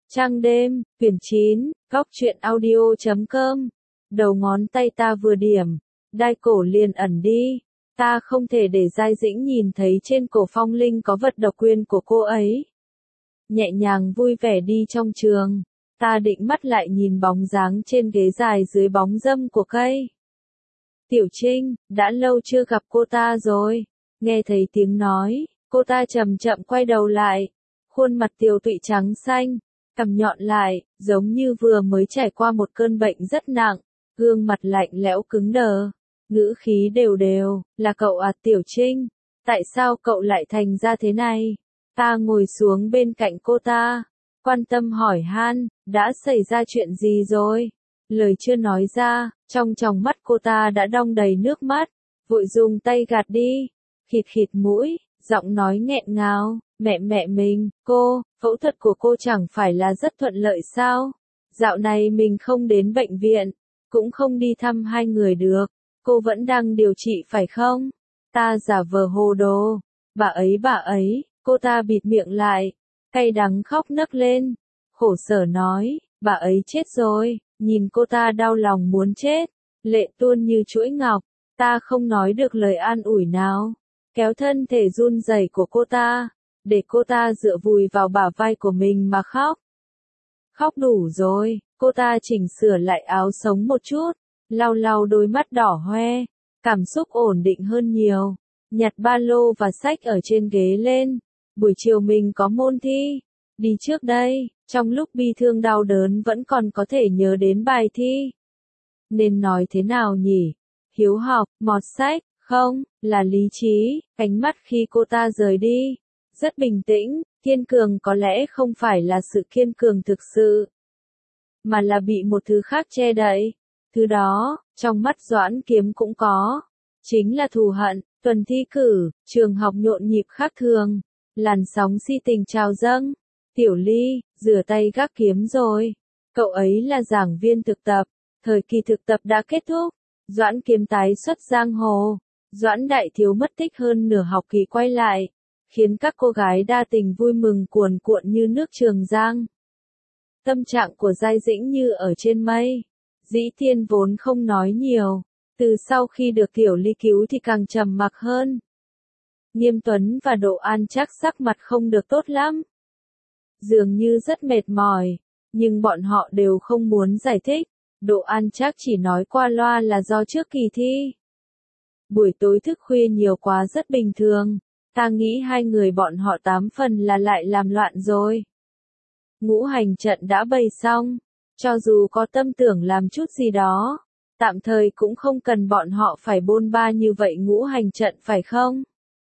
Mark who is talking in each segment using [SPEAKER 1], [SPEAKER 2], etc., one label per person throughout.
[SPEAKER 1] Trăng đêm, quyển 9, góc truyện audio.com. Đầu ngón tay ta vừa điểm, đai cổ liền ẩn đi. Ta không thể để Giai Dĩnh nhìn thấy trên cổ Phong Linh có vật độc quyền của cô ấy. Nhẹ nhàng vui vẻ đi trong trường, ta định mắt lại nhìn bóng dáng trên ghế dài dưới bóng râm của cây. Tiểu Trinh, đã lâu chưa gặp cô ta rồi. Nghe thấy tiếng nói, cô ta chậm chậm quay đầu lại. Khuôn mặt tiều tụy trắng xanh, cằm nhọn lại, giống như vừa mới trải qua một cơn bệnh rất nặng. Gương mặt lạnh lẽo cứng đờ, ngữ khí đều đều, là cậu à Tiểu Trinh? Tại sao cậu lại thành ra thế này? Ta ngồi xuống bên cạnh cô ta, quan tâm hỏi han, đã xảy ra chuyện gì rồi? Lời chưa nói ra, trong tròng mắt cô ta đã đong đầy nước mắt, vội dùng tay gạt đi, khịt khịt mũi, giọng nói nghẹn ngào, mẹ mình, cô, phẫu thuật của cô chẳng phải là rất thuận lợi sao? Dạo này mình không đến bệnh viện, cũng không đi thăm hai người được, cô vẫn đang điều trị phải không? Ta giả vờ hồ đồ, bà ấy, cô ta bịt miệng lại, cay đắng khóc nấc lên, khổ sở nói, bà ấy chết rồi, nhìn cô ta đau lòng muốn chết, lệ tuôn như chuỗi ngọc, ta không nói được lời an ủi nào, kéo thân thể run rẩy của cô ta, để cô ta dựa vùi vào bả vai của mình mà khóc. Khóc đủ rồi, cô ta chỉnh sửa lại áo sống một chút, lau lau đôi mắt đỏ hoe, cảm xúc ổn định hơn nhiều, nhặt ba lô và sách ở trên ghế lên, buổi chiều mình có môn thi, đi trước đây, trong lúc bi thương đau đớn vẫn còn có thể nhớ đến bài thi. Nên nói thế nào nhỉ? Hiếu học, mọt sách, không, là lý trí, ánh mắt khi cô ta rời đi, rất bình tĩnh, kiên cường có lẽ không phải là sự kiên cường thực sự, mà là bị một thứ khác che đậy. Thứ đó, trong mắt Doãn Kiếm cũng có, chính là thù hận. Tuần thi cử, trường học nhộn nhịp khác thường, làn sóng si tình trào dâng. Tiểu Ly, rửa tay gác kiếm rồi. Cậu ấy là giảng viên thực tập, thời kỳ thực tập đã kết thúc. Doãn Kiếm tái xuất giang hồ. Doãn Đại Thiếu mất tích hơn nửa học kỳ quay lại, khiến các cô gái đa tình vui mừng cuồn cuộn như nước Trường Giang. Tâm trạng của Giai Dĩnh như ở trên mây. Dĩ Thiên vốn không nói nhiều, từ sau khi được Tiểu Ly cứu thì càng trầm mặc hơn. Nghiêm Tuấn và Độ An Trác sắc mặt không được tốt lắm, dường như rất mệt mỏi, nhưng bọn họ đều không muốn giải thích. Độ An Trác chỉ nói qua loa là do trước kỳ thi. Buổi tối thức khuya nhiều quá rất bình thường, ta nghĩ hai người bọn họ 8 phần là lại làm loạn rồi. Ngũ hành trận đã bày xong, cho dù có tâm tưởng làm chút gì đó, tạm thời cũng không cần bọn họ phải bôn ba như vậy ngũ hành trận phải không?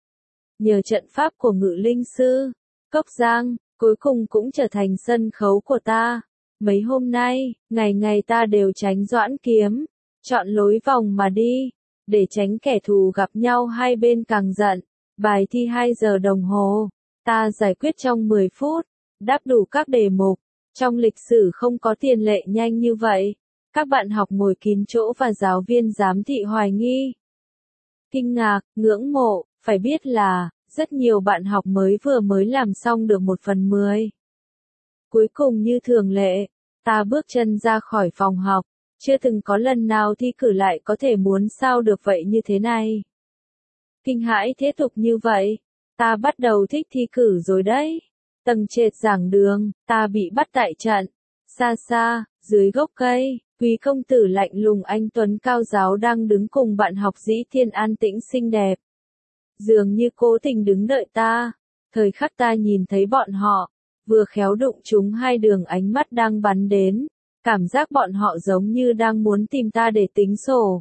[SPEAKER 1] Nhờ trận pháp của Ngự Linh Sư, Cốc Giang, cuối cùng cũng trở thành sân khấu của ta. Mấy hôm nay, ngày ngày ta đều tránh Doãn Kiếm, chọn lối vòng mà đi, để tránh kẻ thù gặp nhau hai bên càng giận. Bài thi 2 giờ đồng hồ, ta giải quyết trong 10 phút, đáp đủ các đề mục. Trong lịch sử không có tiền lệ nhanh như vậy. Các bạn học ngồi kín chỗ và giáo viên giám thị hoài nghi, kinh ngạc, ngưỡng mộ, phải biết là, rất nhiều bạn học vừa mới làm xong được 1/10. Cuối cùng như thường lệ, ta bước chân ra khỏi phòng học, chưa từng có lần nào thi cử lại có thể muốn sao được vậy như thế này. Kinh hãi thế tục như vậy, ta bắt đầu thích thi cử rồi đấy. Tầng trệt giảng đường, ta bị bắt tại trận. Xa xa, dưới gốc cây, Quý công tử lạnh lùng anh tuấn cao giáo đang đứng cùng bạn học Dĩ Thiên an tĩnh xinh đẹp. Dường như cố tình đứng đợi ta. Thời khắc ta nhìn thấy bọn họ, vừa khéo đụng trúng hai đường ánh mắt đang bắn đến. Cảm giác bọn họ giống như đang muốn tìm ta để tính sổ.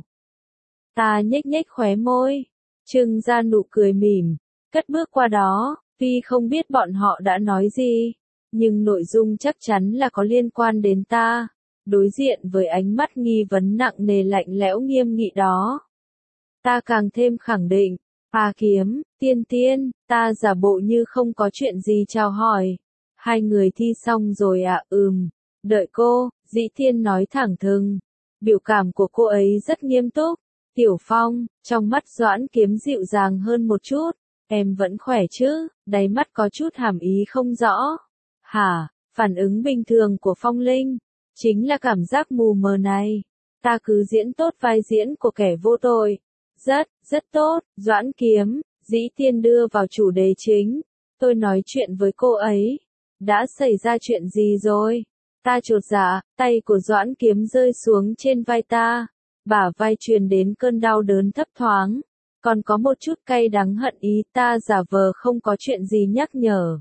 [SPEAKER 1] Ta nhếch nhếch khóe môi, trưng ra nụ cười mỉm, cất bước qua đó. Tuy không biết bọn họ đã nói gì, nhưng nội dung chắc chắn là có liên quan đến ta. Đối diện với ánh mắt nghi vấn nặng nề lạnh lẽo nghiêm nghị đó, ta càng thêm khẳng định, Kiếm, Tiên, ta giả bộ như không có chuyện gì chào hỏi. Hai người thi xong rồi à? Đợi cô, Dĩ Thiên nói thẳng thừng. Biểu cảm của cô ấy rất nghiêm túc. Tiểu Phong, trong mắt Doãn Kiếm dịu dàng hơn một chút. Em vẫn khỏe chứ? Đáy mắt có chút hàm ý không rõ. Hả? Phản ứng bình thường của phong linh, chính là cảm giác mù mờ này. Ta cứ diễn tốt vai diễn của kẻ vô tội. Rất tốt, Doãn Kiếm, Dĩ Tiên đưa vào chủ đề chính. Tôi nói chuyện với cô ấy. Đã xảy ra chuyện gì rồi? Ta chột dạ, tay của Doãn Kiếm rơi xuống trên vai ta. Bả vai truyền đến cơn đau đớn thấp thoáng. Còn có một chút cay đắng hận ý, ta giả vờ không có chuyện gì nhắc nhở.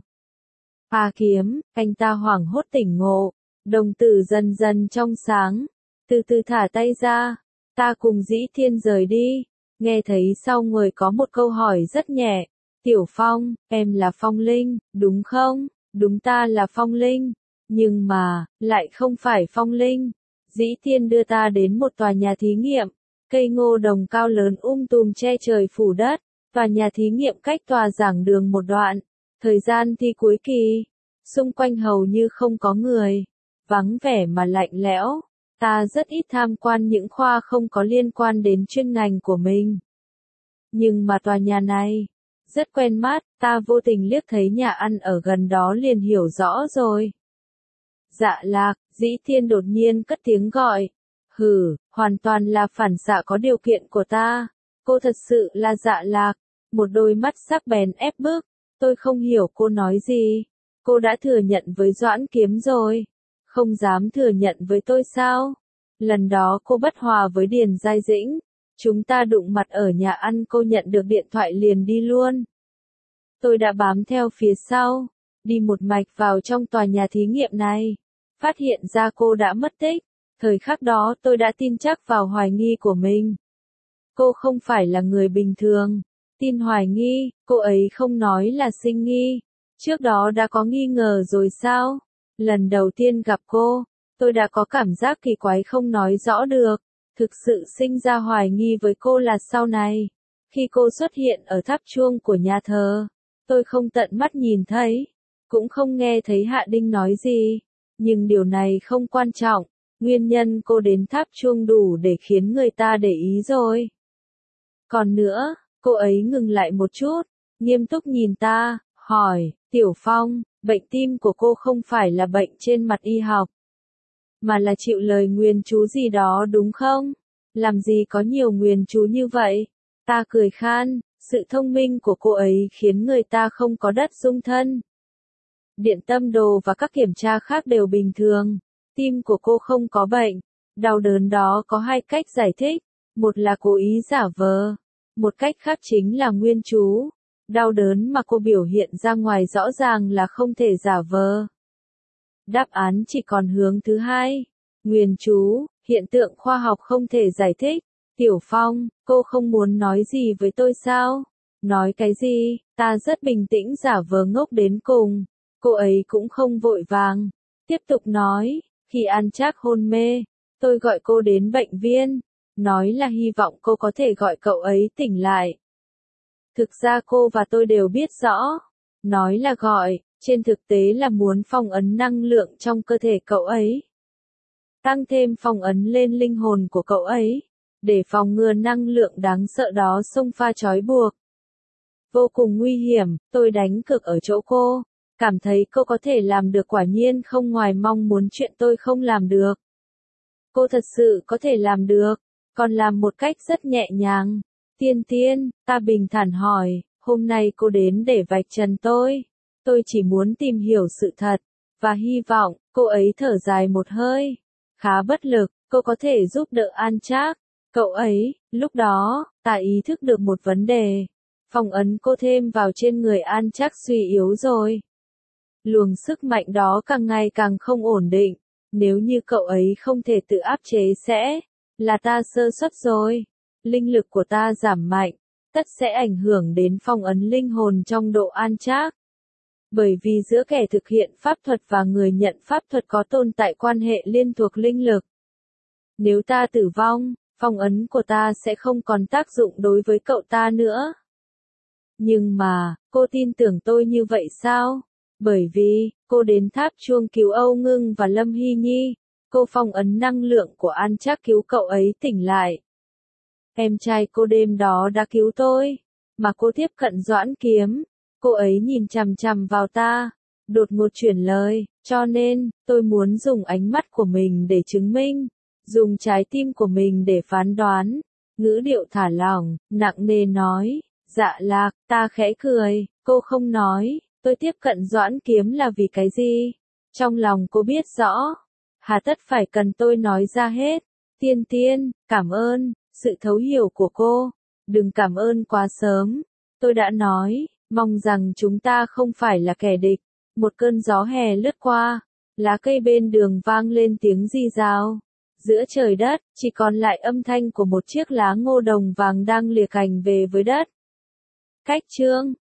[SPEAKER 1] Kiếm, anh ta hoảng hốt tỉnh ngộ. Đồng tử dần dần trong sáng. Từ từ thả tay ra. Ta cùng Dĩ Thiên rời đi. Nghe thấy sau người có một câu hỏi rất nhẹ. Tiểu Phong, em là Phong Linh, đúng không? Đúng, ta là Phong Linh. Nhưng mà, lại không phải Phong Linh. Dĩ Thiên đưa ta đến một tòa nhà thí nghiệm. Cây ngô đồng cao lớn tùm che trời phủ đất. Tòa nhà thí nghiệm cách tòa giảng đường một đoạn. Thời gian thi cuối kỳ. Xung quanh hầu như không có người. Vắng vẻ mà lạnh lẽo. Ta rất ít tham quan những khoa không có liên quan đến chuyên ngành của mình. Nhưng mà tòa nhà này, rất quen mắt, ta vô tình liếc thấy nhà ăn ở gần đó liền hiểu rõ rồi. Dạ Lạc, Dĩ Thiên đột nhiên cất tiếng gọi. Hoàn toàn là phản xạ có điều kiện của ta. Cô thật sự là Dạ Lạc. Một đôi mắt sắc bén ép bức. Tôi không hiểu cô nói gì. Cô đã thừa nhận với Doãn Kiếm rồi. Không dám thừa nhận với tôi sao? Lần đó cô bất hòa với Điền Giai Dĩnh. Chúng ta đụng mặt ở nhà ăn, cô nhận được điện thoại liền đi luôn. Tôi đã bám theo phía sau, đi một mạch vào trong tòa nhà thí nghiệm này. Phát hiện ra cô đã mất tích. Thời khắc đó tôi đã tin chắc vào hoài nghi của mình. Cô không phải là người bình thường. Tin hoài nghi, cô ấy không nói là sinh nghi. Trước đó đã có nghi ngờ rồi sao? Lần đầu tiên gặp cô, tôi đã có cảm giác kỳ quái không nói rõ được. Thực sự sinh ra hoài nghi với cô là sau này. Khi cô xuất hiện ở tháp chuông của nhà thờ, tôi không tận mắt nhìn thấy, cũng không nghe thấy Hạ Đinh nói gì. Nhưng điều này không quan trọng, nguyên nhân cô đến tháp chuông đủ để khiến người ta để ý rồi. Còn nữa, cô ấy ngừng lại một chút, nghiêm túc nhìn ta, hỏi, Tiểu Phong, bệnh tim của cô không phải là bệnh trên mặt y học, mà là chịu lời nguyền chú gì đó đúng không? Làm gì có nhiều nguyền chú như vậy? Ta cười khan, sự thông minh của cô ấy khiến người ta không có đất dung thân. Điện tâm đồ và các kiểm tra khác đều bình thường. Tim của cô không có bệnh. Đau đớn đó có hai cách giải thích. Một là cố ý giả vờ. Một cách khác chính là nguyên chú. Đau đớn mà cô biểu hiện ra ngoài rõ ràng là không thể giả vờ. Đáp án chỉ còn hướng thứ hai. Nguyền chú, hiện tượng khoa học không thể giải thích. Tiểu Phong, cô không muốn nói gì với tôi sao? Nói cái gì? Ta rất bình tĩnh giả vờ ngốc đến cùng. Cô ấy cũng không vội vàng. Tiếp tục nói, khi An Trác hôn mê, tôi gọi cô đến bệnh viên. Nói là hy vọng cô có thể gọi cậu ấy tỉnh lại. Thực ra cô và tôi đều biết rõ. Nói là gọi, trên thực tế là muốn phong ấn năng lượng trong cơ thể cậu ấy. Tăng thêm phong ấn lên linh hồn của cậu ấy. Để phòng ngừa năng lượng đáng sợ đó xông pha trói buộc. Vô cùng nguy hiểm, tôi đánh cược ở chỗ cô. Cảm thấy cô có thể làm được, quả nhiên không ngoài mong muốn chuyện tôi không làm được. Cô thật sự có thể làm được, còn làm một cách rất nhẹ nhàng. Tiên, ta bình thản hỏi, hôm nay cô đến để vạch trần tôi. Tôi chỉ muốn tìm hiểu sự thật, và hy vọng, cô ấy thở dài một hơi. Khá bất lực, cô có thể giúp đỡ An Trác. Cậu ấy, lúc đó, ta ý thức được một vấn đề. Phong ấn cô thêm vào trên người An Trác suy yếu rồi. Luồng sức mạnh đó càng ngày càng không ổn định. Nếu như cậu ấy không thể tự áp chế sẽ là ta sơ suất rồi. Linh lực của ta giảm mạnh, tất sẽ ảnh hưởng đến phong ấn linh hồn trong độ An Trác. Bởi vì giữa kẻ thực hiện pháp thuật và người nhận pháp thuật có tồn tại quan hệ liên thuộc linh lực. Nếu ta tử vong, phong ấn của ta sẽ không còn tác dụng đối với cậu ta nữa. Nhưng mà, cô tin tưởng tôi như vậy sao? Bởi vì, cô đến tháp chuông cứu Âu Ngưng và Lâm Hy Nhi, cô phong ấn năng lượng của An Trác cứu cậu ấy tỉnh lại. Em trai cô đêm đó đã cứu tôi, mà cô tiếp cận Doãn Kiếm, cô ấy nhìn chằm chằm vào ta, đột ngột chuyển lời, cho nên, tôi muốn dùng ánh mắt của mình để chứng minh, dùng trái tim của mình để phán đoán. Ngữ điệu thả lỏng, nặng nề nói, Dạ Lạc, ta khẽ cười, cô không nói, tôi tiếp cận Doãn Kiếm là vì cái gì? Trong lòng cô biết rõ, hà tất phải cần tôi nói ra hết. Tiên Tiên, cảm ơn, sự thấu hiểu của cô, đừng cảm ơn quá sớm, tôi đã nói, mong rằng chúng ta không phải là kẻ địch. Một cơn gió hè lướt qua, lá cây bên đường vang lên tiếng rì rào. Giữa trời đất, chỉ còn lại âm thanh của một chiếc lá ngô đồng vàng đang lìa cành về với đất. Cách chương